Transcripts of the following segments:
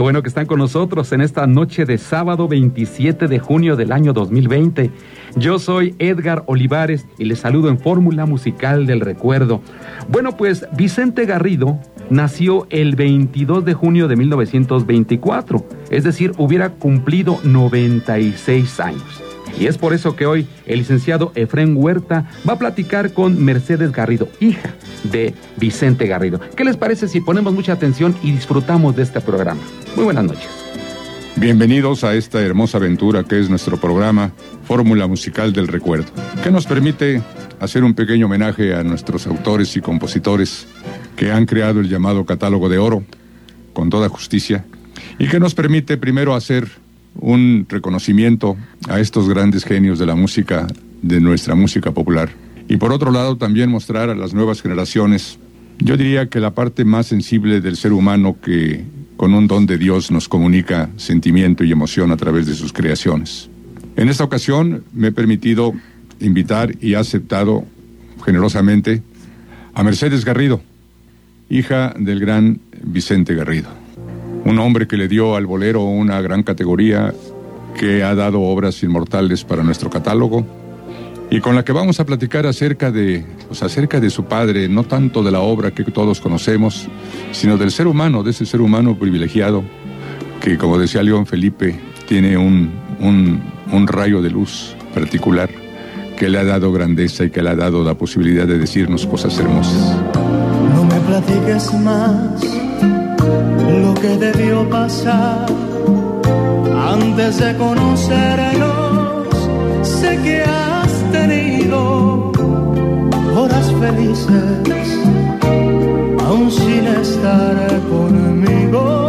Qué bueno que están con nosotros en esta noche de sábado 27 de junio del año 2020. Yo soy Edgar Olivares y les saludo en Fórmula Musical del Recuerdo. Bueno, pues Vicente Garrido nació el 22 de junio de 1924, es decir, hubiera cumplido 96 años. Y es por eso que hoy el licenciado Efrén Huerta va a platicar con Mercedes Garrido, hija de Vicente Garrido. ¿Qué les parece si ponemos mucha atención y disfrutamos de este programa? Muy buenas noches. Bienvenidos a esta hermosa aventura que es nuestro programa Fórmula Musical del Recuerdo, que nos permite hacer un pequeño homenaje a nuestros autores y compositores que han creado el llamado Catálogo de Oro, con toda justicia, y que nos permite primero hacer un reconocimiento a estos grandes genios de la música, de nuestra música popular. Y por otro lado también mostrar a las nuevas generaciones, yo diría que la parte más sensible del ser humano que con un don de Dios nos comunica sentimiento y emoción a través de sus creaciones. En esta ocasión me he permitido invitar y he aceptado generosamente a Mercedes Garrido, hija del gran Vicente Garrido. Un hombre que le dio al bolero una gran categoría, que ha dado obras inmortales para nuestro catálogo, y con la que vamos a platicar acerca de su padre, no tanto de la obra que todos conocemos, sino del ser humano, de ese ser humano privilegiado, que, como decía León Felipe, tiene un rayo de luz particular, que le ha dado grandeza y que le ha dado la posibilidad de decirnos cosas hermosas. No me platiques más lo que debió pasar antes de conocernos. Sé que has tenido horas felices aún sin estar conmigo.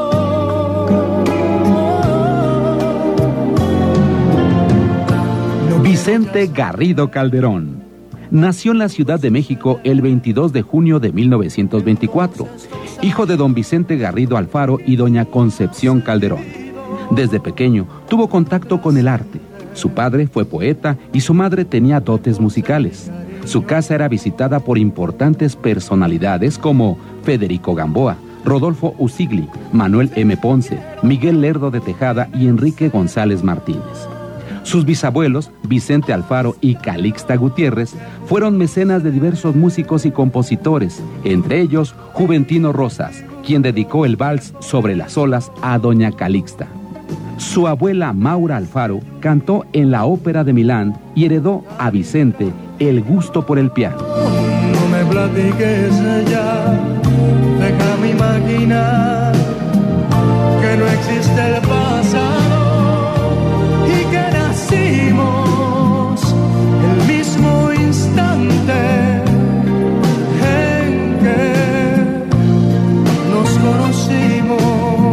Vicente Garrido Calderón nació en la Ciudad de México el 22 de junio de 1924, hijo de don Vicente Garrido Alfaro y doña Concepción Calderón. Desde pequeño tuvo contacto con el arte. Su padre fue poeta y su madre tenía dotes musicales. Su casa era visitada por importantes personalidades como Federico Gamboa, Rodolfo Usigli, Manuel M. Ponce, Miguel Lerdo de Tejada y Enrique González Martínez. Sus bisabuelos, Vicente Alfaro y Calixta Gutiérrez, fueron mecenas de diversos músicos y compositores, entre ellos Juventino Rosas, quien dedicó el vals Sobre las olas a doña Calixta. Su abuela Maura Alfaro cantó en la Ópera de Milán y heredó a Vicente el gusto por el piano. No me platiques ya, déjame imaginar que no existe el pasado y que nacimos el mismo instante en que nos conocimos.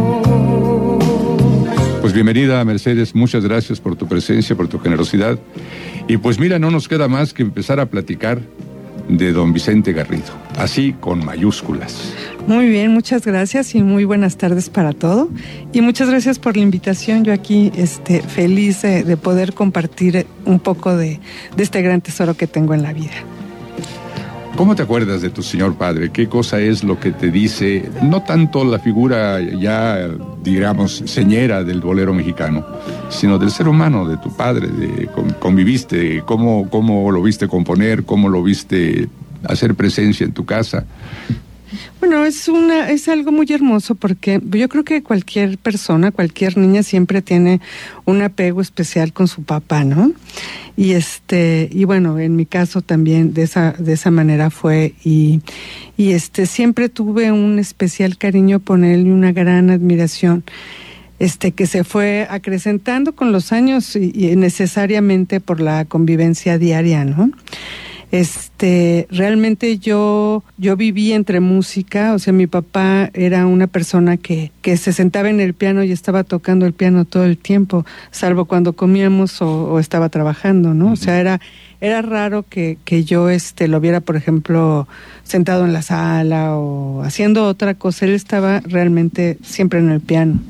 Pues bienvenida, Mercedes, muchas gracias por tu presencia, por tu generosidad. Y pues mira, no nos queda más que empezar a platicar de don Vicente Garrido, así con mayúsculas. Muy bien, muchas gracias y muy buenas tardes para todo. Y muchas gracias por la invitación. Yo aquí feliz de poder compartir un poco de este gran tesoro que tengo en la vida. ¿Cómo te acuerdas de tu señor padre? ¿Qué cosa es lo que te dice? No tanto la figura ya, digamos, señera del bolero mexicano, sino del ser humano, de tu padre, conviviste, cómo lo viste componer, cómo lo viste hacer presencia en tu casa. Bueno, es algo muy hermoso porque yo creo que cualquier persona, cualquier niña siempre tiene un apego especial con su papá, ¿no? Y bueno, en mi caso también de esa manera fue y siempre tuve un especial cariño por él y una gran admiración que se fue acrecentando con los años y necesariamente por la convivencia diaria, ¿no? Realmente yo viví entre música, o sea, mi papá era una persona que se sentaba en el piano y estaba tocando el piano todo el tiempo, salvo cuando comíamos o estaba trabajando, ¿no? Uh-huh. O sea, era raro que yo lo viera, por ejemplo, sentado en la sala o haciendo otra cosa. Él estaba realmente siempre en el piano.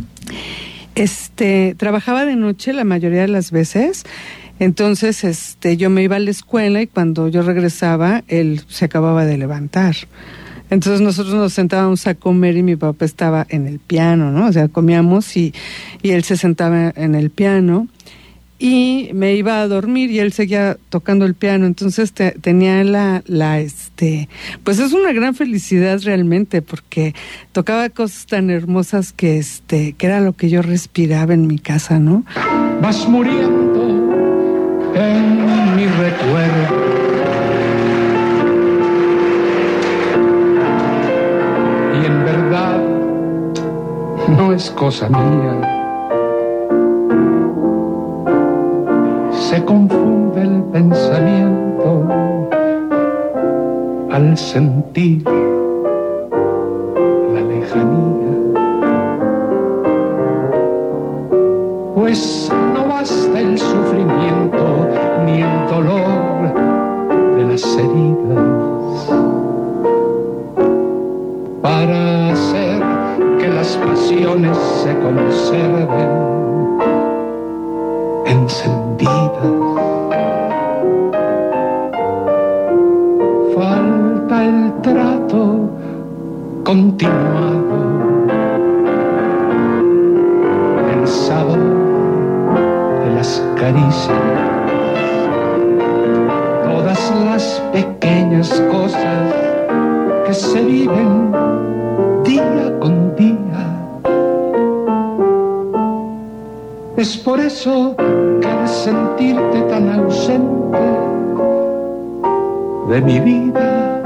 Trabajaba de noche la mayoría de las veces. Entonces, yo me iba a la escuela y cuando yo regresaba, él se acababa de levantar. Entonces nosotros nos sentábamos a comer y mi papá estaba en el piano, ¿no? O sea, comíamos y él se sentaba en el piano y me iba a dormir y él seguía tocando el piano. Entonces tenía pues es una gran felicidad realmente, porque tocaba cosas tan hermosas que era lo que yo respiraba en mi casa, ¿no? Vas muriendo en mi recuerdo. Y en verdad no es cosa mía. Se confunde el pensamiento al sentir la lejanía. Pues no basta el sufrimiento ni el dolor de las heridas para hacer que las pasiones se conserven encendidas. Falta el trato continuado, el sabor de las caricias, todas las pequeñas cosas que se viven día con día. Es por eso que al sentirte tan ausente de mi vida,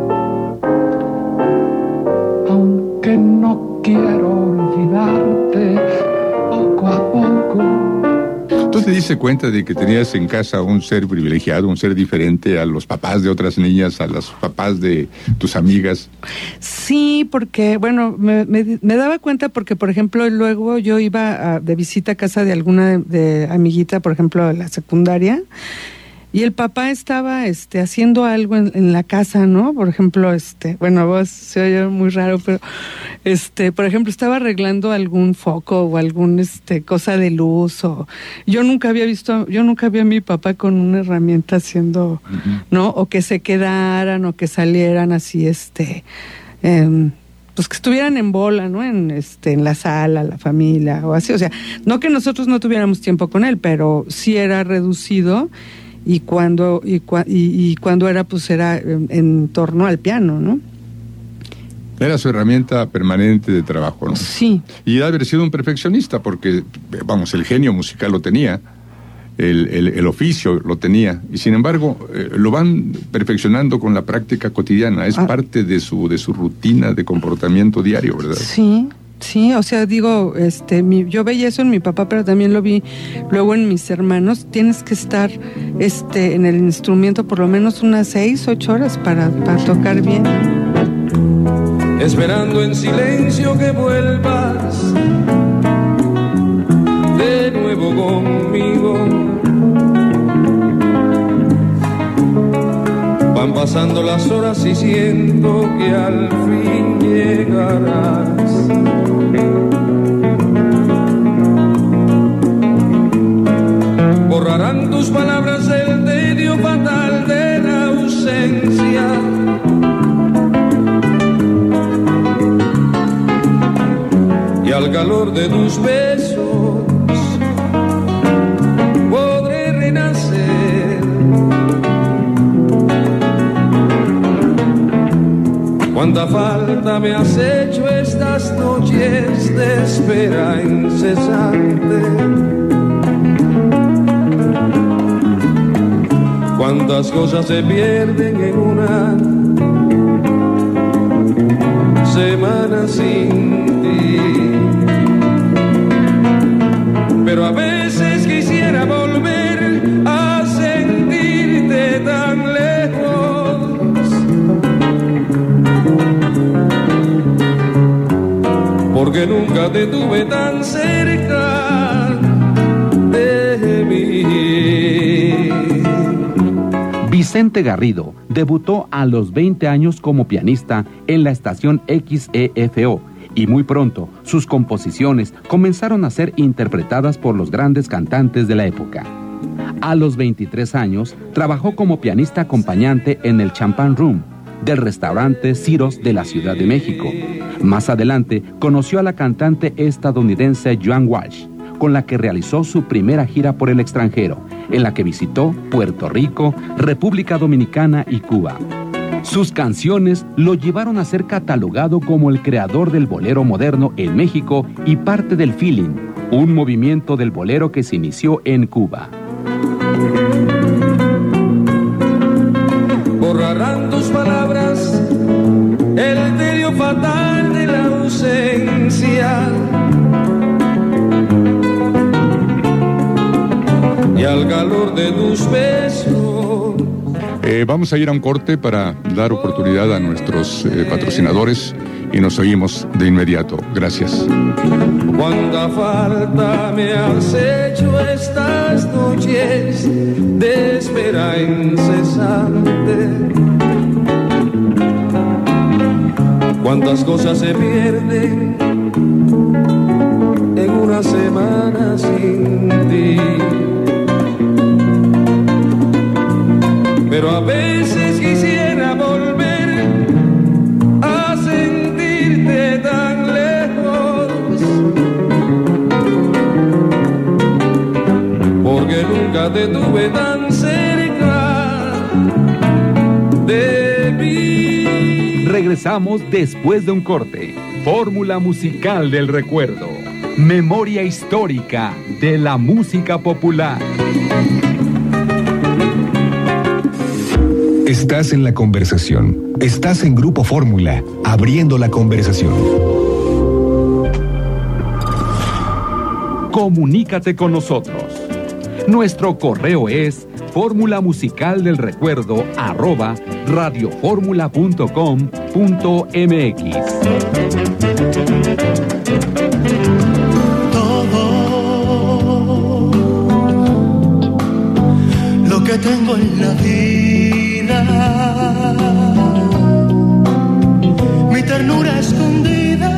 aunque no quiero olvidarte, poco a poco. ¿Tú te diste cuenta de que tenías en casa un ser privilegiado, un ser diferente a los papás de otras niñas, a los papás de tus amigas? Sí, porque, bueno, me daba cuenta porque, por ejemplo, luego yo iba de visita a casa de alguna de amiguita, por ejemplo, de la secundaria, y el papá estaba haciendo algo en la casa, ¿no? Por ejemplo, bueno, vos se oye muy raro, pero por ejemplo, estaba arreglando algún foco o algún cosa de luz, o yo nunca vi a mi papá con una herramienta haciendo, ¿no? O que se quedaran o que salieran así pues que estuvieran en bola, ¿no? En la sala, la familia o así, o sea, no que nosotros no tuviéramos tiempo con él, pero sí era reducido. Y cuando era, pues era en torno al piano, ¿no? Era su herramienta permanente de trabajo, ¿no? Sí. Y debe haber sido un perfeccionista porque, vamos, el genio musical lo tenía, el oficio lo tenía, y sin embargo lo van perfeccionando con la práctica cotidiana, es parte de su rutina de comportamiento diario, ¿verdad? Sí. Sí, o sea, digo, yo veía eso en mi papá, pero también lo vi luego en mis hermanos. Tienes que estar, en el instrumento por lo menos unas 6-8 horas para tocar bien. Esperando en silencio que vuelvas de nuevo conmigo. Van pasando las horas y siento que al fin llegarás. Borrarán tus palabras el tedio fatal de la ausencia. Y al calor de tus besos podré renacer. Cuánta falta me has hecho estas noches de espera incesante. Cuántas cosas se pierden en una semana sin ti. Pero a veces quisiera volver a sentirte tan lejos. Porque nunca te tuve tan cerca de mí. Vicente Garrido debutó a los 20 años como pianista en la estación XEFO y muy pronto sus composiciones comenzaron a ser interpretadas por los grandes cantantes de la época. A los 23 años trabajó como pianista acompañante en el Champagne Room, del restaurante Ciros de la Ciudad de México. Más adelante, conoció a la cantante estadounidense Joan Walsh, con la que realizó su primera gira por el extranjero, en la que visitó Puerto Rico, República Dominicana y Cuba. Sus canciones lo llevaron a ser catalogado como el creador del bolero moderno en México y parte del feeling, un movimiento del bolero que se inició en Cuba. Borrarán tus palabras el tedio fatal de la ausencia, y al calor de tus besos. Vamos a ir a un corte para dar oportunidad a nuestros patrocinadores y nos oímos de inmediato. Gracias. Cuánta falta me has hecho estas noches de espera incesante. Cuántas cosas se pierden en una semana sin ti. Pero a veces quisiera volver a sentirte tan lejos, porque nunca te tuve tan cerca de mí. Regresamos después de un corte. Fórmula musical del recuerdo. Memoria histórica de la música popular. Estás en la conversación. Estás en Grupo Fórmula, abriendo la conversación. Comunícate con nosotros. Nuestro correo es formulamusical.radioformula.com.mx. Todo lo que tengo en la vida, mi ternura escondida,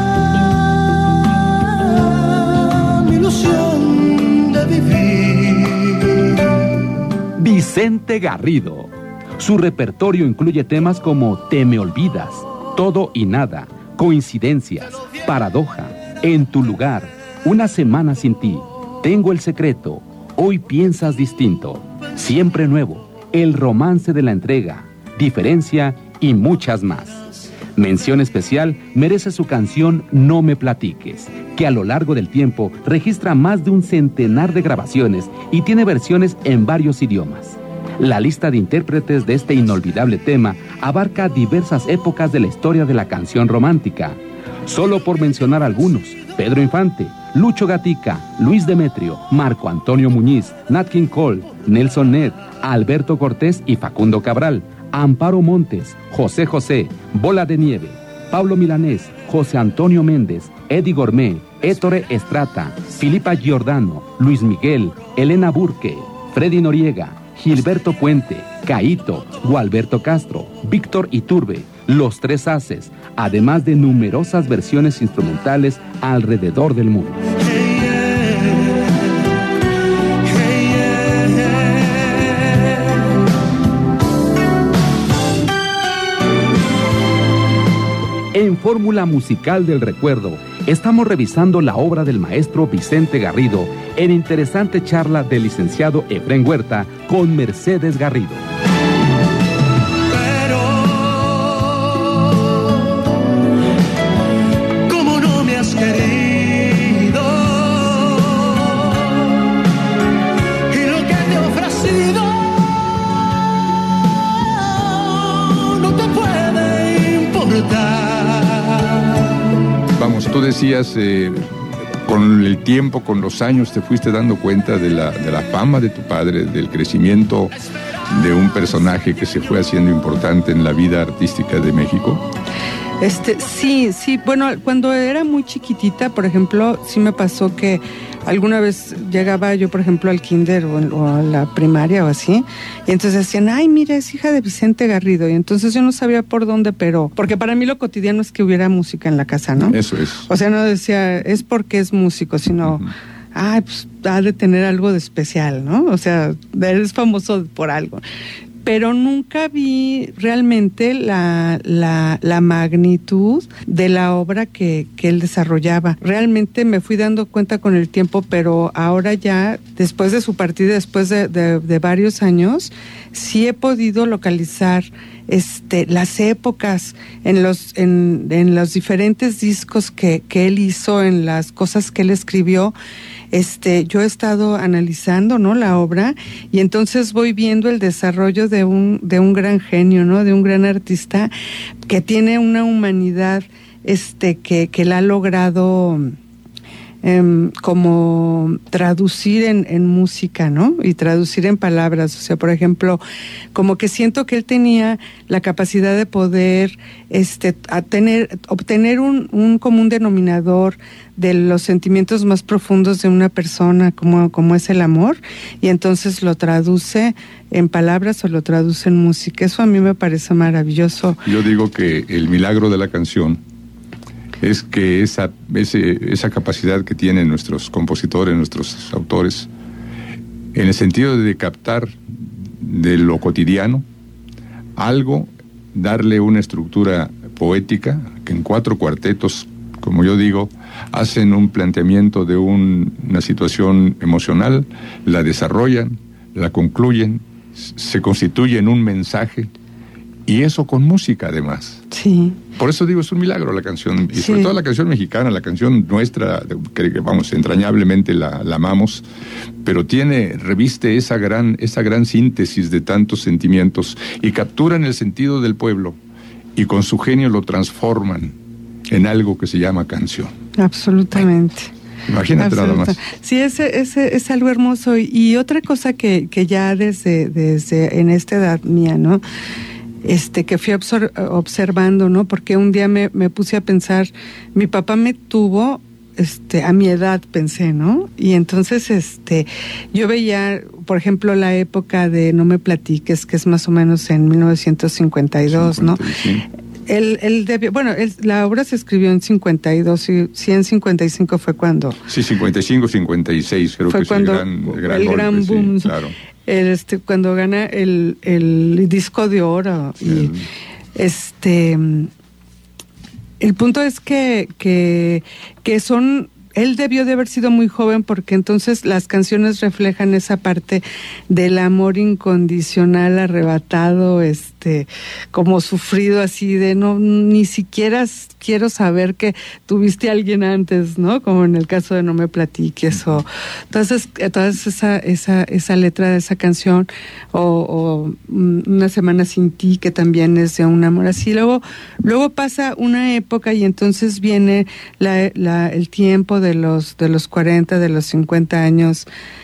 mi ilusión de vivir. Vicente Garrido. Su repertorio incluye temas como Te me olvidas, Todo y nada, Coincidencias, Paradoja, En tu lugar, Una semana sin ti, Tengo el secreto, Hoy piensas distinto, Siempre nuevo, El romance de la entrega, Diferencia y muchas más. Mención especial merece su canción No me platiques, que a lo largo del tiempo registra más de un centenar de grabaciones y tiene versiones en varios idiomas. La lista de intérpretes de este inolvidable tema abarca diversas épocas de la historia de la canción romántica. Solo por mencionar algunos: Pedro Infante, Lucho Gatica, Luis Demetrio, Marco Antonio Muñiz, Nat King Cole, Nelson Ned, Alberto Cortés y Facundo Cabral, Amparo Montes, José José, Bola de Nieve, Pablo Milanés, José Antonio Méndez, Eddie Gourmet, Ettore Estrata, Filipa Giordano, Luis Miguel, Elena Burke, Freddy Noriega, Gilberto Puente, Caíto, Gualberto Castro, Víctor Iturbe, Los Tres Haces, además de numerosas versiones instrumentales alrededor del mundo. En Fórmula Musical del Recuerdo, estamos revisando la obra del maestro Vicente Garrido en interesante charla del licenciado Efrén Huerta con Mercedes Garrido. Pero como no me has querido y lo que te he ofrecido no te puede importar. Vamos, tú decías, con el tiempo, con los años, te fuiste dando cuenta de la fama de tu padre, del crecimiento de un personaje que se fue haciendo importante en la vida artística de México. Sí, bueno, cuando era muy chiquitita, por ejemplo, sí me pasó que alguna vez llegaba yo, por ejemplo, al kinder o a la primaria o así, y entonces decían, ay, mira, es hija de Vicente Garrido, y entonces yo no sabía por dónde, pero, porque para mí lo cotidiano es que hubiera música en la casa, ¿no? Eso es. O sea, no decía, es porque es músico, sino, pues ha de tener algo de especial, ¿no? O sea, eres famoso por algo. pero nunca vi realmente la magnitud de la obra que él desarrollaba. Realmente me fui dando cuenta con el tiempo, pero ahora ya, después de su partida, después de varios años, sí he podido localizar las épocas en los diferentes discos que él hizo, en las cosas que él escribió. Yo he estado analizando, ¿no?, la obra, y entonces voy viendo el desarrollo de un gran genio, ¿no?, de un gran artista que tiene una humanidad que la ha logrado como traducir en música, ¿no? Y traducir en palabras. O sea, por ejemplo, como que siento que él tenía la capacidad de poder obtener un común denominador de los sentimientos más profundos de una persona, como es el amor, y entonces lo traduce en palabras o lo traduce en música. Eso a mí me parece maravilloso. Yo digo que el milagro de la canción es que esa capacidad que tienen nuestros compositores, nuestros autores, en el sentido de captar de lo cotidiano algo, darle una estructura poética, que en 4 cuartetos, como yo digo, hacen un planteamiento de una situación emocional, la desarrollan, la concluyen, se constituye en un mensaje, y eso con música además. Sí. Por eso digo, es un milagro la canción, y sí, sobre todo la canción mexicana, la canción nuestra, que vamos, entrañablemente la amamos, pero reviste esa gran síntesis de tantos sentimientos, y capturan el sentido del pueblo, y con su genio lo transforman en algo que se llama canción. Absolutamente. Imagínate nada más. Sí, es algo hermoso. Y otra cosa que ya desde en esta edad mía, ¿no?, que fui observando, ¿no? Porque un día me puse a pensar, mi papá me tuvo, a mi edad pensé, ¿no? Y entonces, yo veía, por ejemplo, la época de No me platiques, que es más o menos en 1952, 55. ¿No? Él debió, la obra se escribió en 52, y sí, en 55 fue cuando... Sí, 55, 56, creo que cuando es el gran boom, sí, claro. Cuando gana el disco de oro, y el punto es que son... Él debió de haber sido muy joven, porque entonces las canciones reflejan esa parte del amor incondicional, arrebatado, como sufrido, así de ni siquiera quiero saber que tuviste a alguien antes, ¿no? Como en el caso de No me platiques, o entonces esa letra de esa canción, o Una semana sin ti, que también es de un amor así. Luego pasa una época, y entonces viene el tiempo de los 40, de los 50 años,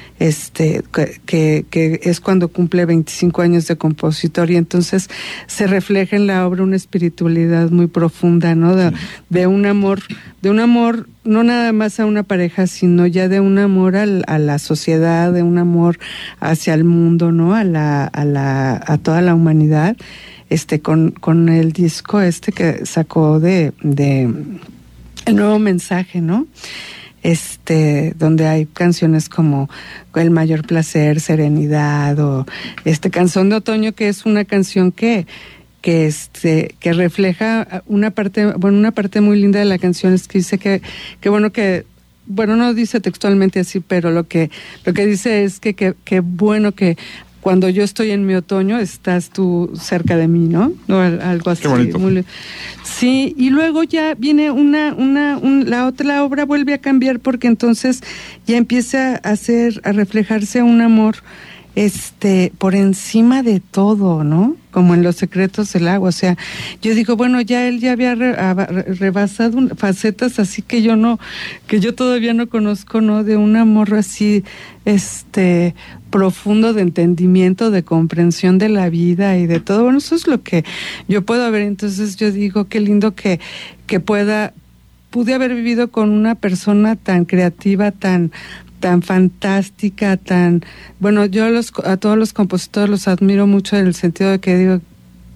que es cuando cumple 25 años de compositor, y entonces se refleja en la obra una espiritualidad muy profunda, ¿no? De un amor, no nada más a una pareja, sino ya de un amor a la sociedad, de un amor hacia el mundo, ¿no? A toda la humanidad, con el disco que sacó de El Nuevo Mensaje, ¿no? Donde hay canciones como El Mayor Placer, Serenidad, o Canción de Otoño, que es una canción que refleja una parte muy linda de la canción, es que dice que no dice textualmente así, pero lo que dice es que bueno que cuando yo estoy en mi otoño, estás tú cerca de mí, ¿no? Algo así. Qué bonito. Sí, y luego ya viene la obra vuelve a cambiar, porque entonces ya empieza a reflejarse un amor, por encima de todo, ¿no? Como en Los secretos del agua. O sea, yo digo, ya él ya había rebasado facetas así que yo todavía no conozco, ¿no? De un amor así, profundo, de entendimiento, de comprensión de la vida y de todo. Bueno, eso es lo que yo puedo ver. Entonces yo digo, qué lindo que pude haber vivido con una persona tan creativa, tan fantástica, yo a todos los compositores los admiro mucho, en el sentido de que digo,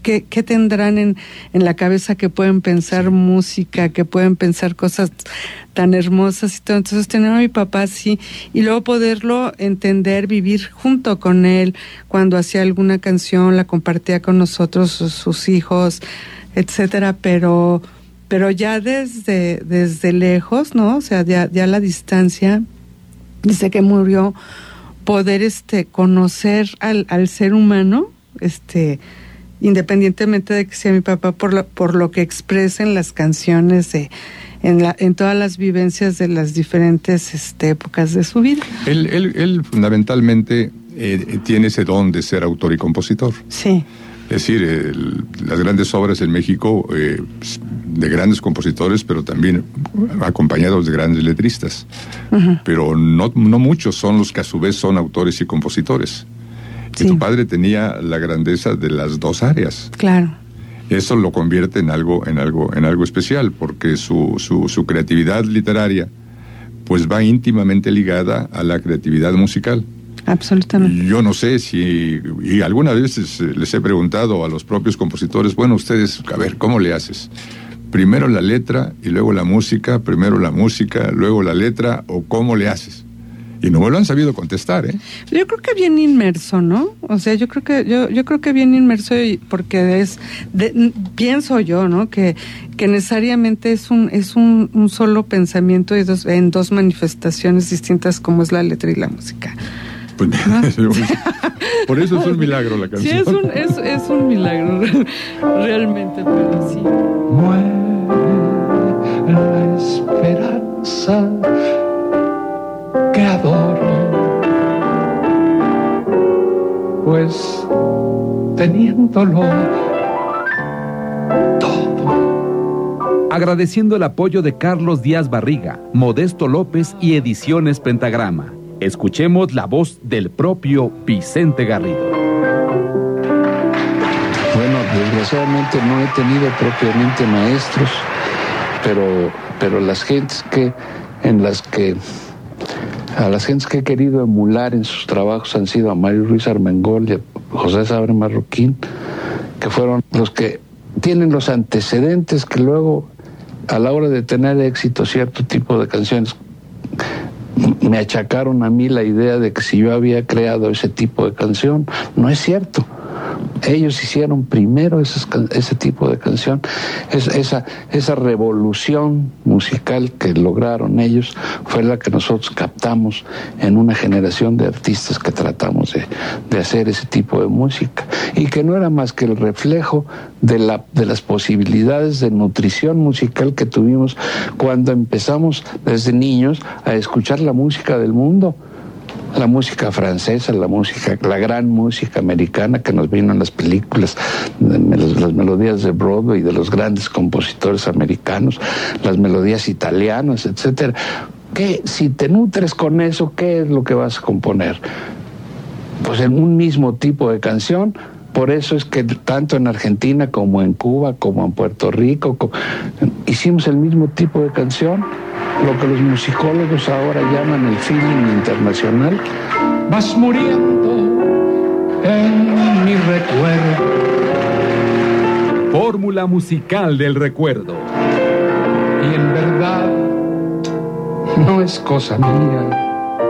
¿qué tendrán en la cabeza que pueden pensar música, que pueden pensar cosas tan hermosas y todo? Entonces tener a mi papá así y luego poderlo entender, vivir junto con él, cuando hacía alguna canción la compartía con nosotros, sus hijos, etcétera, pero ya desde lejos, ¿no? O sea, ya a la distancia, desde que murió, poder conocer al ser humano, independientemente de que sea mi papá, por lo que expresen las canciones en todas las vivencias de las diferentes épocas de su vida. Él fundamentalmente tiene ese don de ser autor y compositor. Sí. Es decir, las grandes obras en México de grandes compositores, pero también acompañados de grandes letristas. Uh-huh. Pero no muchos son los que a su vez son autores y compositores. Sí. Y tu padre tenía la grandeza de las dos áreas. Claro. Eso lo convierte en algo especial, porque su creatividad literaria pues va íntimamente ligada a la creatividad musical. Absolutamente. Yo no sé y algunas veces les he preguntado a los propios compositores, bueno, ustedes, a ver, ¿cómo le haces? Primero la letra y luego la música, primero la música, luego la letra, o ¿cómo le haces? Y no me lo han sabido contestar, ¿eh? Yo creo que bien inmerso, ¿no? O sea, yo creo que bien inmerso, porque pienso yo, ¿no? Que necesariamente es un solo pensamiento en dos manifestaciones distintas, como es la letra y la música. Pues, ¿no? Por eso es un milagro la canción. Sí, es un milagro realmente, pero sí. Muere la esperanza que adoro, pues teniéndolo todo. Agradeciendo el apoyo de Carlos Díaz Barriga, Modesto López y Ediciones Pentagrama. Escuchemos la voz del propio Vicente Garrido. Bueno, desgraciadamente no he tenido propiamente maestros, pero las gentes a las gentes que he querido emular en sus trabajos han sido a Mario Ruiz Armengol y a José Sabre Marroquín, que fueron los que tienen los antecedentes que luego, a la hora de tener éxito cierto tipo de canciones, me achacaron a mí la idea de que si yo había creado ese tipo de canción. No es cierto. Ellos hicieron primero ese tipo de canción. Esa revolución musical que lograron ellos fue la que nosotros captamos en una generación de artistas que tratamos de hacer ese tipo de música, y que no era más que el reflejo de las posibilidades de nutrición musical que tuvimos cuando empezamos desde niños a escuchar la música del mundo. La música francesa, la gran música americana que nos vino en las películas, las melodías de Broadway de los grandes compositores americanos, las melodías italianas, etcétera. Que si te nutres con eso, ¿qué es lo que vas a componer? Pues en un mismo tipo de canción. Por eso es que tanto en Argentina como en Cuba, como en Puerto Rico, hicimos el mismo tipo de canción, lo que los musicólogos ahora llaman el feeling internacional. Vas muriendo en mi recuerdo. Fórmula musical del recuerdo. Y en verdad no es cosa mía.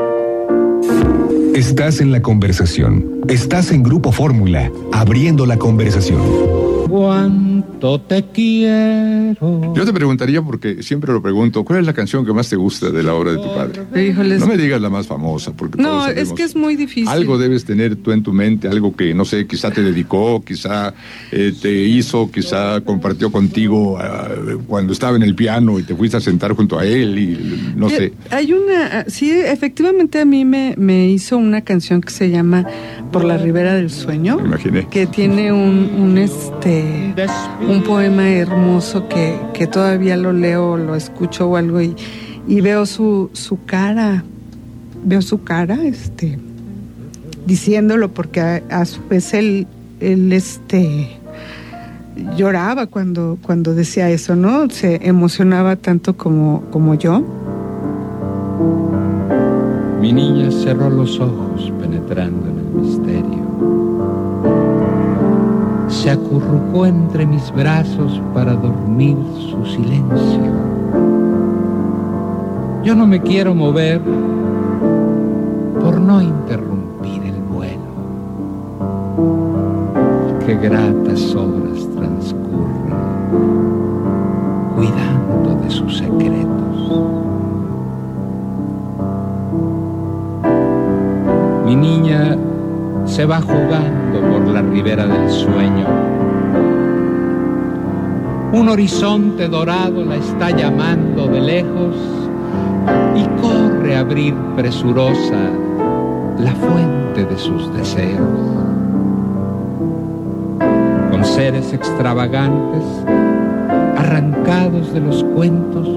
Estás en la conversación. Estás en Grupo Fórmula, abriendo la conversación. Cuánto te quiero. Yo te preguntaría, porque siempre lo pregunto, ¿cuál es la canción que más te gusta de la obra de tu padre? Híjoles. No me digas la más famosa, porque no, todos sabemos. Es que es muy difícil. Algo debes tener tú en tu mente, algo que, no sé, quizá te dedicó, quizá te hizo, quizá compartió contigo cuando estaba en el piano y te fuiste a sentar junto a él y no sé. Hay sí, efectivamente a mí me hizo una canción que se llama Por la Ribera del Sueño. Me imaginé. Que tiene un poema hermoso que todavía lo leo, lo escucho o algo y veo su cara, diciéndolo, porque a su vez él lloraba cuando decía eso, ¿no? Se emocionaba tanto como yo. Mi niña cerró los ojos penetrando en el misterio. se acurrucó entre mis brazos para dormir su silencio. Yo no me quiero mover por no interrumpir el vuelo. Qué gratas horas transcurren cuidando de sus secretos. Mi niña se va jugando por la ribera del sueño. Un horizonte dorado la está llamando de lejos y corre a abrir presurosa la fuente de sus deseos. Con seres extravagantes, arrancados de los cuentos,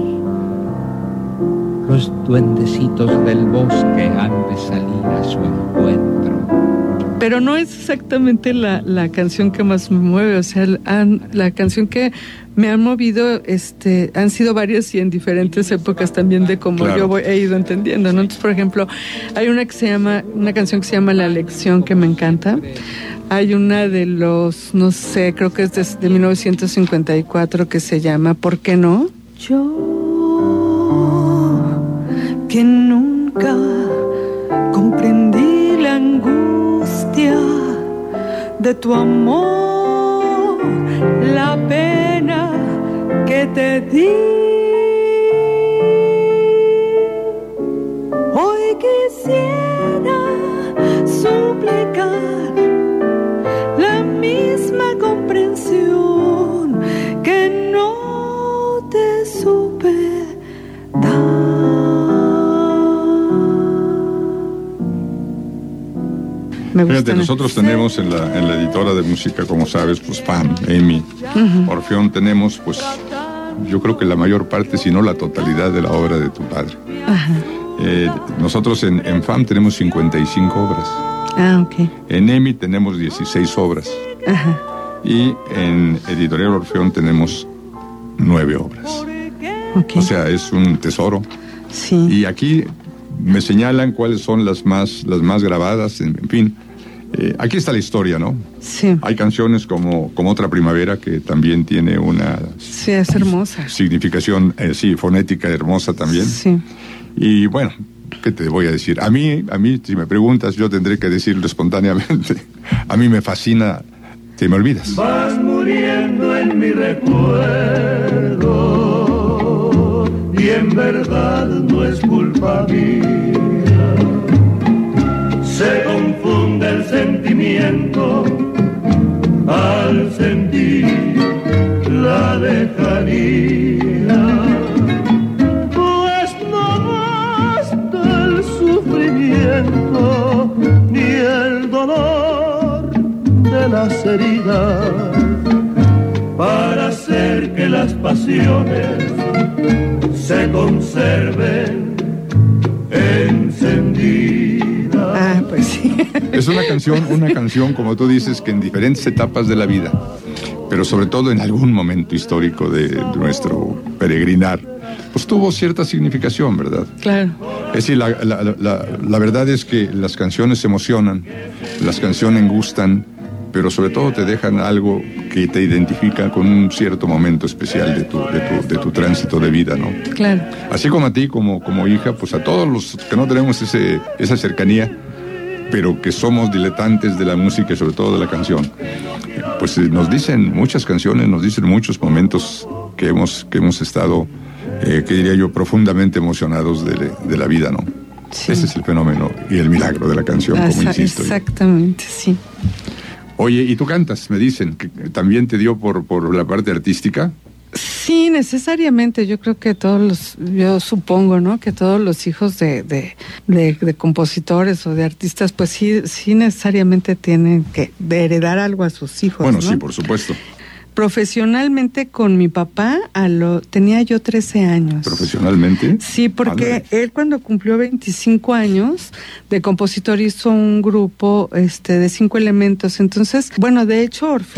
los duendecitos del bosque han de salir a su encuentro. Pero no es exactamente la canción que más me mueve, o sea, la canción que me han movido, han sido varias y en diferentes épocas también de cómo claro. yo he ido entendiendo, ¿no? Entonces, por ejemplo, hay una canción que se llama La Lección, que me encanta. Hay una de los, no sé, creo que es de 1954, que se llama ¿Por qué no? Yo, que nunca comprendí la angustia de tu amor, la pena que te di. Hoy quisiera suplicar la misma comprensión que no te supe dar. Fíjate, nosotros tenemos en la editora de música, como sabes, pues FAM, Amy, Orfeón, tenemos pues yo creo que la mayor parte, si no la totalidad de la obra de tu padre. Nosotros en FAM tenemos 55 obras. Ok. En EMI tenemos 16 obras. Ajá. Y en Editorial Orfeón tenemos 9 obras. Okay. O sea, es un tesoro. Sí. Y aquí me señalan cuáles son las más grabadas, en fin. Aquí está la historia, ¿no? Sí. Hay canciones como Otra Primavera, que también tiene una... Sí, es hermosa. Significación, fonética hermosa también. Sí. Y bueno, ¿qué te voy a decir? A mí, si me preguntas, yo tendré que decirlo espontáneamente. A mí me fascina Te me olvidas. Vas muriendo en mi recuerdo y en verdad no es culpa mía. Se confunde el sentimiento al sentir la lejanía. Pues no basta el sufrimiento ni el dolor de las heridas para hacer que las pasiones se conserven encendidas. Ah, pues sí. Es una canción, como tú dices, que en diferentes etapas de la vida, pero sobre todo en algún momento histórico de nuestro peregrinar, pues tuvo cierta significación, ¿verdad? Claro. Es decir, la verdad es que las canciones emocionan, las canciones gustan, pero sobre todo te dejan algo que te identifica con un cierto momento especial de tu tránsito de vida, ¿no? Claro. Así como a ti, como hija, pues a todos los que no tenemos esa cercanía, pero que somos diletantes de la música y sobre todo de la canción, pues nos dicen muchas canciones, nos dicen muchos momentos que hemos estado, que diría yo, profundamente emocionados de la vida, ¿no? Sí. Ese es el fenómeno y el milagro de la canción, como insisto. Exactamente, sí. Oye, ¿y tú cantas? Me dicen que también te dio por la parte artística. Sí, necesariamente. Yo creo que yo supongo, ¿no? Que todos los hijos de compositores o de artistas, pues sí necesariamente tienen que heredar algo a sus hijos. Bueno, ¿no? sí, por supuesto. Profesionalmente con mi papá tenía yo 13 años. ¿Profesionalmente? Sí, porque él cuando cumplió 25 años de compositor hizo un grupo de 5 elementos. Entonces, bueno, de hecho Orfeón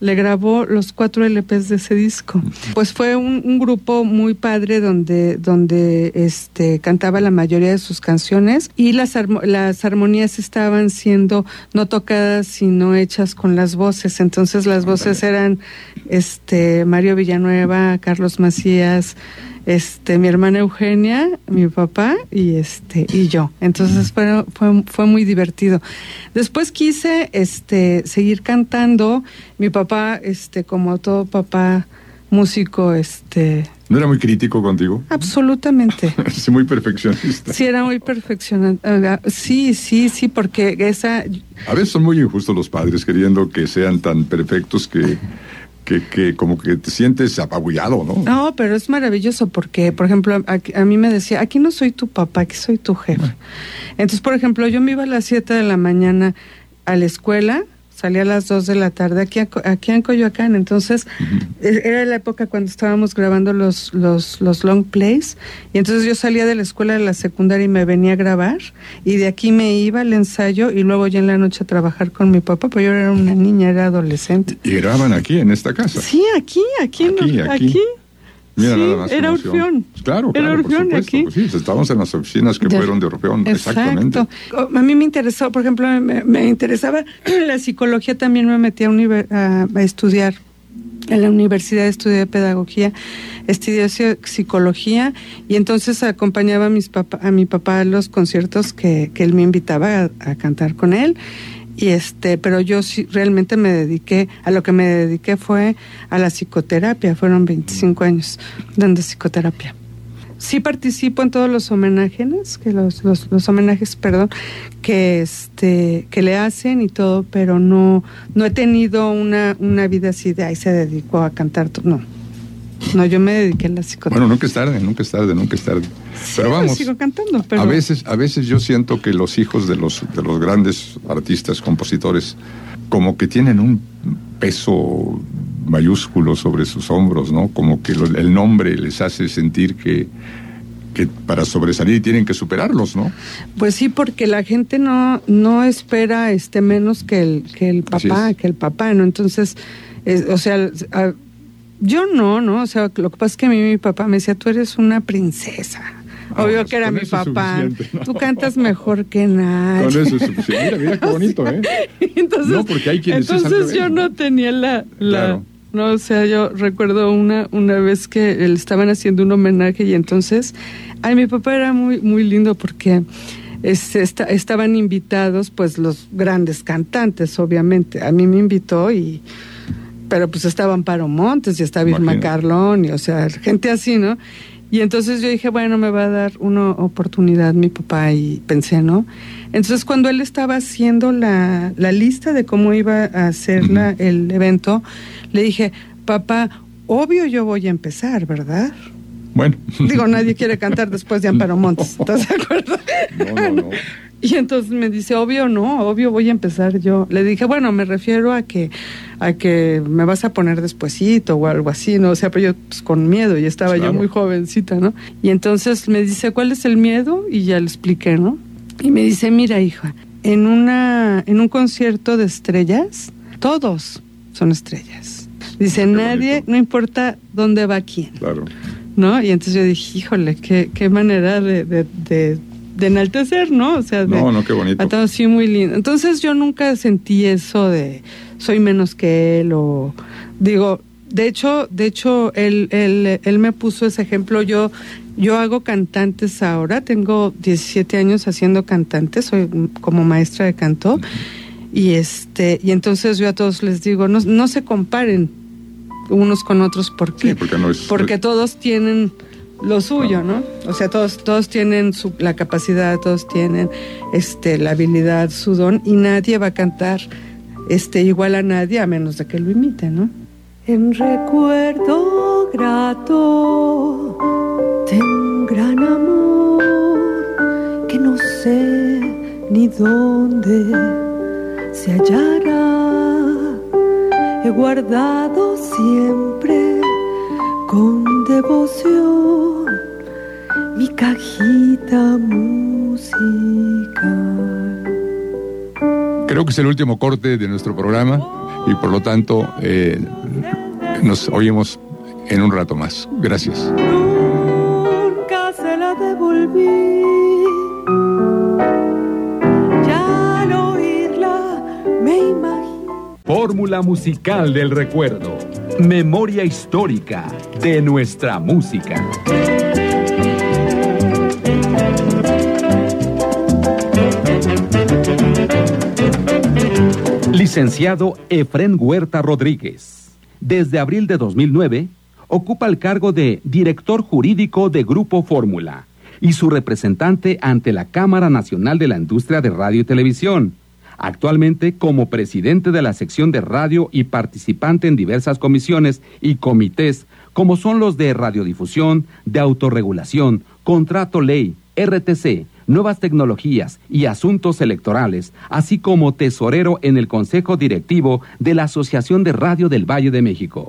le grabó los 4 LPs de ese disco. Pues fue un grupo muy padre donde cantaba la mayoría de sus canciones y las armonías estaban siendo no tocadas sino hechas con las voces. Entonces las voces eran Mario Villanueva, Carlos Macías, mi hermana Eugenia, mi papá y yo. Entonces fue muy divertido. Después quise seguir cantando. Mi papá, como todo papá músico, ¿No era muy crítico contigo? Absolutamente. Sí, muy perfeccionista. Sí, era muy perfeccionista. Sí, porque A veces son muy injustos los padres queriendo que sean tan perfectos que como que te sientes apabullado, ¿no? No, pero es maravilloso porque, por ejemplo, a mí me decía, aquí no soy tu papá, aquí soy tu jefe. Entonces, por ejemplo, yo me iba a las 7 de la mañana a la escuela, salía a las 2 de la tarde aquí en Coyoacán. Entonces, era la época cuando estábamos grabando los long plays, y entonces yo salía de la escuela de la secundaria y me venía a grabar, y de aquí me iba al ensayo y luego ya en la noche a trabajar con mi papá, pero yo era una niña, era adolescente. ¿Y grababan aquí, en esta casa? Sí, aquí. Mira, sí, nada más era Orfeón. Claro, era Orfeón, por supuesto. aquí. Pues sí, estábamos en las oficinas que fueron de Orfeón, exactamente. A mí me interesó, por ejemplo, me interesaba la psicología, también me metí a estudiar. En la universidad estudié pedagogía, estudié psicología, y entonces acompañaba a mi papá a los conciertos que él me invitaba a cantar con él. Y pero yo sí realmente a lo que me dediqué fue a la psicoterapia. Fueron 25 años dando psicoterapia. Sí participo en todos los homenajes, los homenajes, que le hacen y todo, pero no he tenido una vida así de ahí se dedicó a cantar, no, yo me dediqué a la psicoterapia. Bueno, nunca es tarde. Pero vamos, sigo cantando, pero a veces yo siento que los hijos de los grandes artistas, compositores, como que tienen un peso mayúsculo sobre sus hombros, ¿no? Como que el nombre les hace sentir que para sobresalir tienen que superarlos, ¿no? Pues sí, porque la gente no espera menos que el papá, ¿no? Entonces, yo no, o sea, lo que pasa es que a mí mi papá me decía, tú eres una princesa. Obvio que era mi papá. ¿No? Tú cantas mejor que nadie. Con eso es suficiente. Mira qué bonito, ¿eh? Entonces, no, porque hay quienes entonces yo no tenía claro. No, o sea, yo recuerdo una vez que le estaban haciendo un homenaje, y entonces, mi papá era muy, muy lindo porque estaban invitados, pues, los grandes cantantes, obviamente. A mí me invitó pero pues estaba Amparo Montes y estaba Irma Carlón, y o sea, gente así, ¿no? Y entonces yo dije, bueno, me va a dar una oportunidad mi papá, y pensé, ¿no? Entonces cuando él estaba haciendo la lista de cómo iba a hacer el evento, le dije, papá, obvio yo voy a empezar, ¿verdad? Bueno. Digo, nadie quiere cantar después de Amparo Montes, ¿estás de acuerdo? No. Y entonces me dice, obvio voy a empezar yo. Le dije, bueno, me refiero a que me vas a poner despuesito o algo así, ¿no? O sea, pero yo pues, con miedo, y estaba yo muy jovencita, ¿no? Y entonces me dice, ¿cuál es el miedo? Y ya le expliqué, ¿no? Y me dice, mira, hija, en un concierto de estrellas, todos son estrellas. Dice, nadie, no importa dónde va quién. Claro. ¿No? Y entonces yo dije, híjole, qué manera de enaltecer, ¿no? O sea, qué bonito. A todos, sí, muy lindo. Entonces yo nunca sentí eso de soy menos que él, o digo, de hecho él me puso ese ejemplo. Yo hago cantantes ahora, tengo 17 años haciendo cantantes, soy como maestra de canto, y entonces yo a todos les digo, no se comparen unos con otros, porque todos tienen lo suyo, ¿no? O sea, todos tienen la capacidad, todos tienen la habilidad, su don, y nadie va a cantar igual a nadie, a menos de que lo imite, ¿no? En recuerdo grato de un gran amor que no sé ni dónde se hallará, he guardado siempre con devoción mi cajita musical. Creo que es el último corte de nuestro programa y por lo tanto nos oímos en un rato más. Gracias. Nunca se la devolví. Ya al oírla me imagino. Fórmula musical del recuerdo. Memoria histórica de nuestra música. Licenciado Efrén Huerta Rodríguez. Desde abril de 2009, ocupa el cargo de director jurídico de Grupo Fórmula y su representante ante la Cámara Nacional de la Industria de Radio y Televisión. Actualmente como presidente de la sección de radio y participante en diversas comisiones y comités, como son los de radiodifusión, de autorregulación, contrato ley, RTC, nuevas tecnologías y asuntos electorales, así como tesorero en el Consejo Directivo de la Asociación de Radio del Valle de México.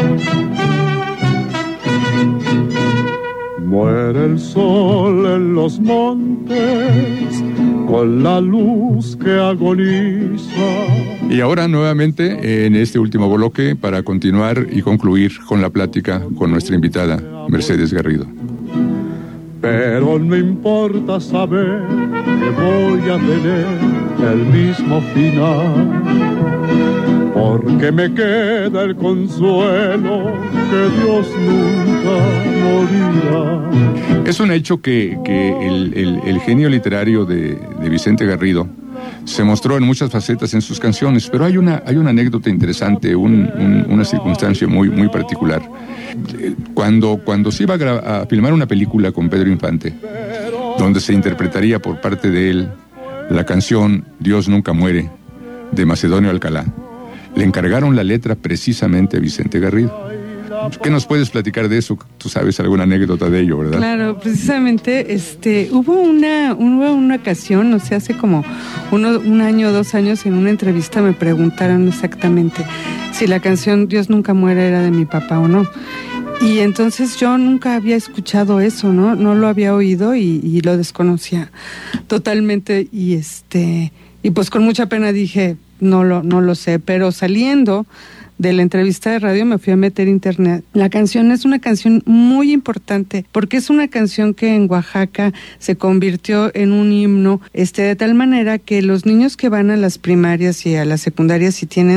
Muere el sol en los montes con la luz que agoniza. Y ahora nuevamente en este último bloque para continuar y concluir con la plática con nuestra invitada Mercedes Garrido. Pero no importa saber que voy a tener el mismo final, porque me queda el consuelo que Dios nunca morirá. Es un hecho que el genio literario de Vicente Garrido se mostró en muchas facetas en sus canciones, pero hay una anécdota interesante, una circunstancia muy particular. Cuando se iba a filmar una película con Pedro Infante, donde se interpretaría por parte de él la canción Dios nunca muere, de Macedonio Alcalá, le encargaron la letra precisamente a Vicente Garrido. ¿Qué nos puedes platicar de eso? Tú sabes alguna anécdota de ello, ¿verdad? Claro, precisamente hubo una ocasión, no sé, hace como un año o 2 años, en una entrevista me preguntaron exactamente si la canción Dios nunca muere era de mi papá o no. Y entonces yo nunca había escuchado eso, ¿no? No lo había oído y lo desconocía totalmente. Y pues con mucha pena dije, no lo sé, pero saliendo de la entrevista de radio me fui a meter internet. La canción es una canción muy importante porque es una canción que en Oaxaca se convirtió en un himno, de tal manera que los niños que van a las primarias y a las secundarias y tienen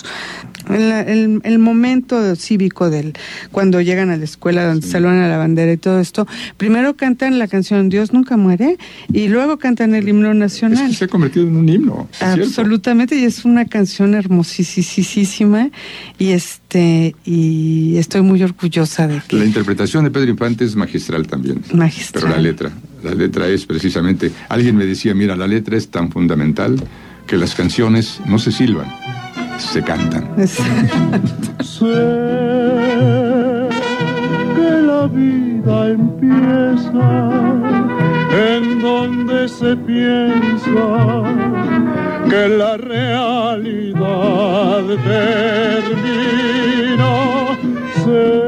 el momento cívico cuando llegan a la escuela donde saludan a la bandera y todo esto, primero cantan la canción Dios nunca muere y luego cantan el himno nacional. Es que se ha convertido en un himno. Absolutamente, y es una canción hermosísima y estoy muy orgullosa de que... La interpretación de Pedro Infante es magistral también. Magistral. Pero la letra es precisamente... Alguien me decía, mira, la letra es tan fundamental que las canciones no se silban, se cantan. Exacto. Sé que la vida empieza en donde se piensa que la realidad termina. Sé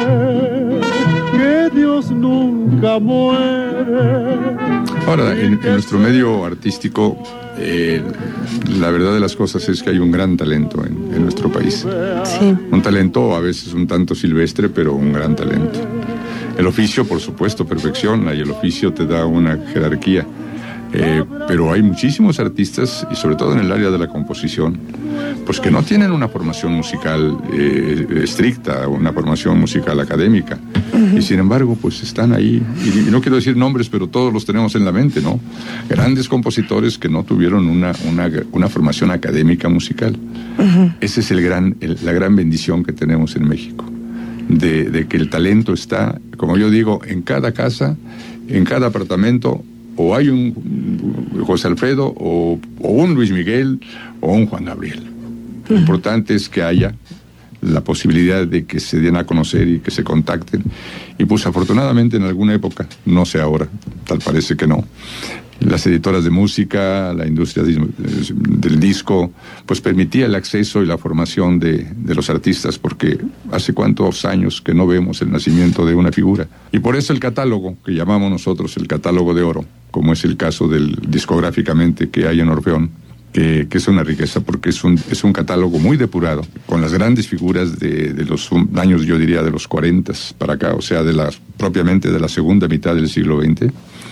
que Dios nunca muere. Ahora, en nuestro medio artístico, la verdad de las cosas es que hay un gran talento en nuestro país. Sí. Un talento a veces un tanto silvestre, pero un gran talento. El oficio, por supuesto, perfecciona y el oficio te da una jerarquía. Pero hay muchísimos artistas, y sobre todo en el área de la composición, pues que no tienen una formación musical estricta, una formación musical académica. Y sin embargo, pues están ahí, y no quiero decir nombres, pero todos los tenemos en la mente, ¿no? Grandes compositores que no tuvieron una formación académica musical. Esa es la gran bendición que tenemos en México, de que el talento está, como yo digo, en cada casa, en cada apartamento. O hay un José Alfredo, o un Luis Miguel, o un Juan Gabriel. Lo importante es que haya la posibilidad de que se den a conocer y que se contacten. Y pues afortunadamente en alguna época, no sé ahora, tal parece que no, las editoras de música, la industria del disco, pues permitía el acceso y la formación de los artistas, porque hace cuántos años que no vemos el nacimiento de una figura. Y por eso el catálogo, que llamamos nosotros el catálogo de oro, como es el caso del discográficamente que hay en Orfeón, que es una riqueza, porque es un catálogo muy depurado, con las grandes figuras de los años, yo diría, de los 40 para acá, o sea, propiamente de la segunda mitad del siglo XX.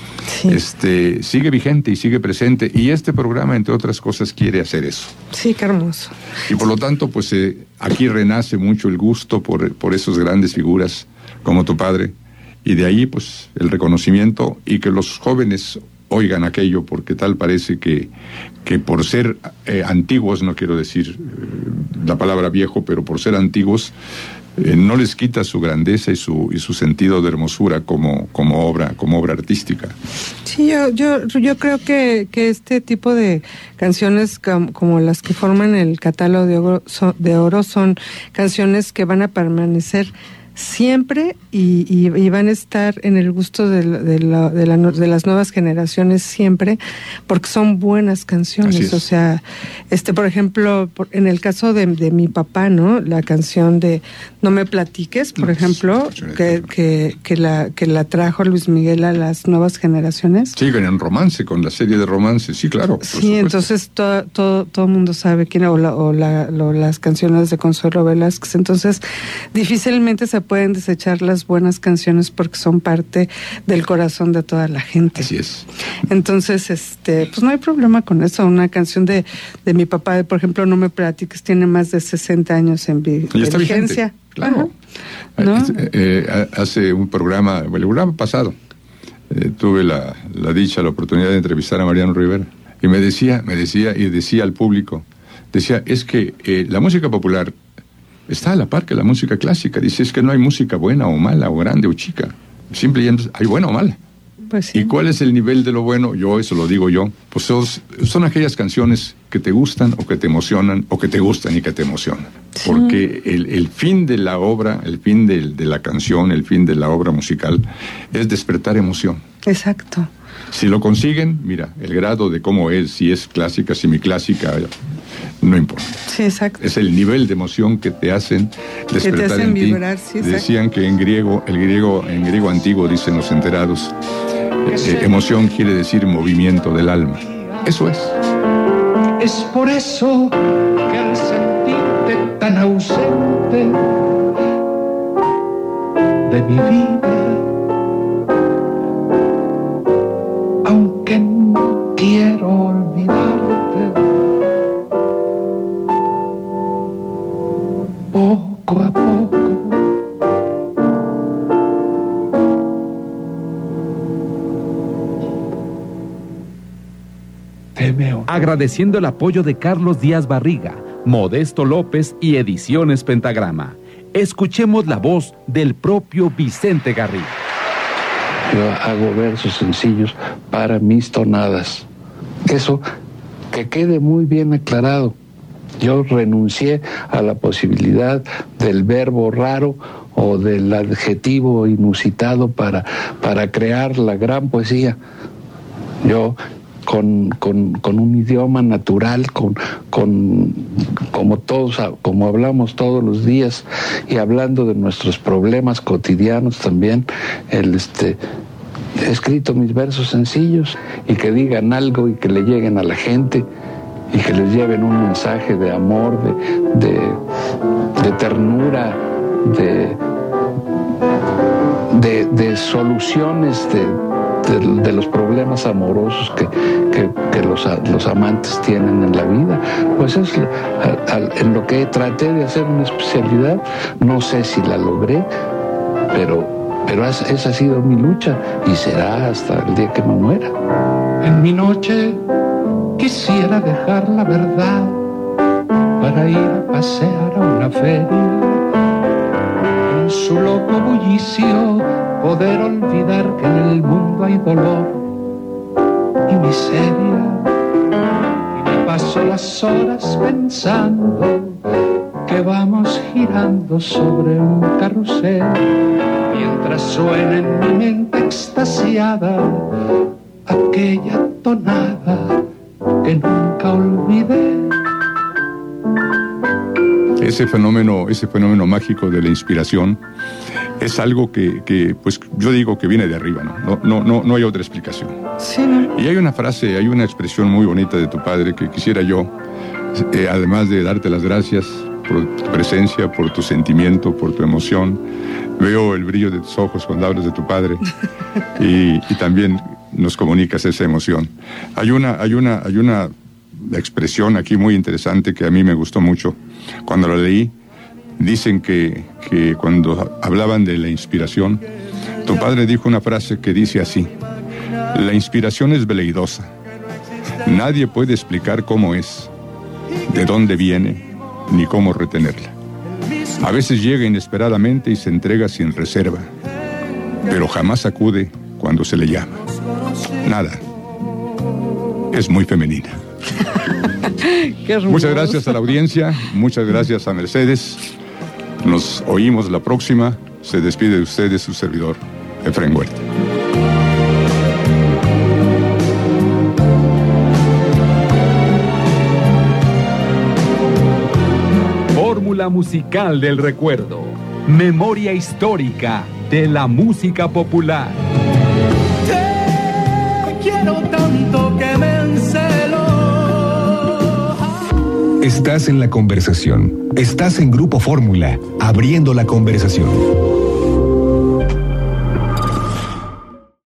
Sí. Sigue vigente y sigue presente, y este programa, entre otras cosas, quiere hacer eso. Sí, qué hermoso. Y por lo tanto, pues aquí renace mucho el gusto por esas grandes figuras como tu padre, y de ahí pues el reconocimiento, y que los jóvenes oigan aquello, porque tal parece que por ser antiguos, no quiero decir la palabra viejo, pero por ser antiguos, no les quita su grandeza y su sentido de hermosura como obra artística. Sí, yo creo que este tipo de canciones como las que forman el catálogo de oro son canciones que van a permanecer siempre y van a estar en el gusto de las nuevas generaciones siempre, porque son buenas canciones. O sea, por ejemplo, en el caso de mi papá, ¿no? La canción de No me platiques, por ejemplo, que la trajo Luis Miguel a las nuevas generaciones. Sí, en romance, con la serie de romance, sí, claro. Sí, entonces todo el mundo sabe quién, o las canciones de Consuelo Velázquez. Entonces, difícilmente se pueden desechar las buenas canciones porque son parte del corazón de toda la gente. Así es. Entonces, pues no hay problema con eso. Una canción de mi papá, por ejemplo, No me platiques, tiene más de 60 años en vigencia. Claro. ¿No? Hace un programa, el programa pasado, tuve la dicha, la oportunidad de entrevistar a Mariano Rivera, y me decía al público, es que la música popular está a la par que la música clásica. Dice, es que no hay música buena o mala, o grande o chica. Simplemente hay buena o mala. Pues sí. ¿Y cuál es el nivel de lo bueno? Eso lo digo yo. Pues son aquellas canciones que te gustan o que te emocionan, o que te gustan y que te emocionan. Sí. Porque el fin de la obra, el fin de la canción, el fin de la obra musical es despertar emoción. Exacto. Si lo consiguen, mira, el grado de cómo es, si es clásica, semiclásica, no importa. Sí, exacto. Es el nivel de emoción que te hacen despertar, que te hacen vibrar, sí, Decían que en griego antiguo, dicen los enterados, emoción quiere decir movimiento del alma. Eso es. Es por eso que al sentirte tan ausente de mi vida, aunque no quiero olvidarte, poco a poco te veo. Agradeciendo el apoyo de Carlos Díaz Barriga, Modesto López y Ediciones Pentagrama. Escuchemos la voz del propio Vicente Garrido. Yo hago versos sencillos para mis tonadas. Eso, que quede muy bien aclarado. Yo renuncié a la posibilidad del verbo raro o del adjetivo inusitado para crear la gran poesía. Yo, con un idioma natural, como hablamos todos los días, y hablando de nuestros problemas cotidianos también, he escrito mis versos sencillos y que digan algo y que le lleguen a la gente y que les lleven un mensaje de amor, de ternura, de soluciones de los problemas amorosos que los amantes tienen en la vida. Pues es en lo que traté de hacer una especialidad. No sé si la logré, pero esa ha sido mi lucha y será hasta el día que me muera. En mi noche quisiera dejar la verdad para ir a pasear a una feria. En su loco bullicio poder olvidar que en el mundo hay dolor y miseria. Y me paso las horas pensando que vamos girando sobre un carrusel, mientras suena en mi mente extasiada aquella tonada que nunca olvidé. Ese fenómeno mágico de la inspiración es algo que pues yo digo que viene de arriba, no hay otra explicación. Sí, ¿no? Y hay una frase, hay una expresión muy bonita de tu padre que quisiera yo, además de darte las gracias por tu presencia, por tu sentimiento, por tu emoción. Veo el brillo de tus ojos cuando hablas de tu padre y también nos comunicas esa emoción. Hay una expresión aquí muy interesante que a mí me gustó mucho. Cuando la leí, dicen que cuando hablaban de la inspiración, tu padre dijo una frase que dice así: la inspiración es veleidosa. Nadie puede explicar cómo es, de dónde viene, ni cómo retenerla. A veces llega inesperadamente y se entrega sin reserva, pero jamás acude cuando se le llama. Nada. Es muy femenina. Muchas gracias a la audiencia, muchas gracias a Mercedes. Nos oímos la próxima. Se despide de ustedes su servidor, Efraín Huerta. Fórmula musical del recuerdo. Memoria histórica de la música popular. Te quiero tanto que me encelo. Estás en la conversación. Estás en Grupo Fórmula, abriendo la conversación.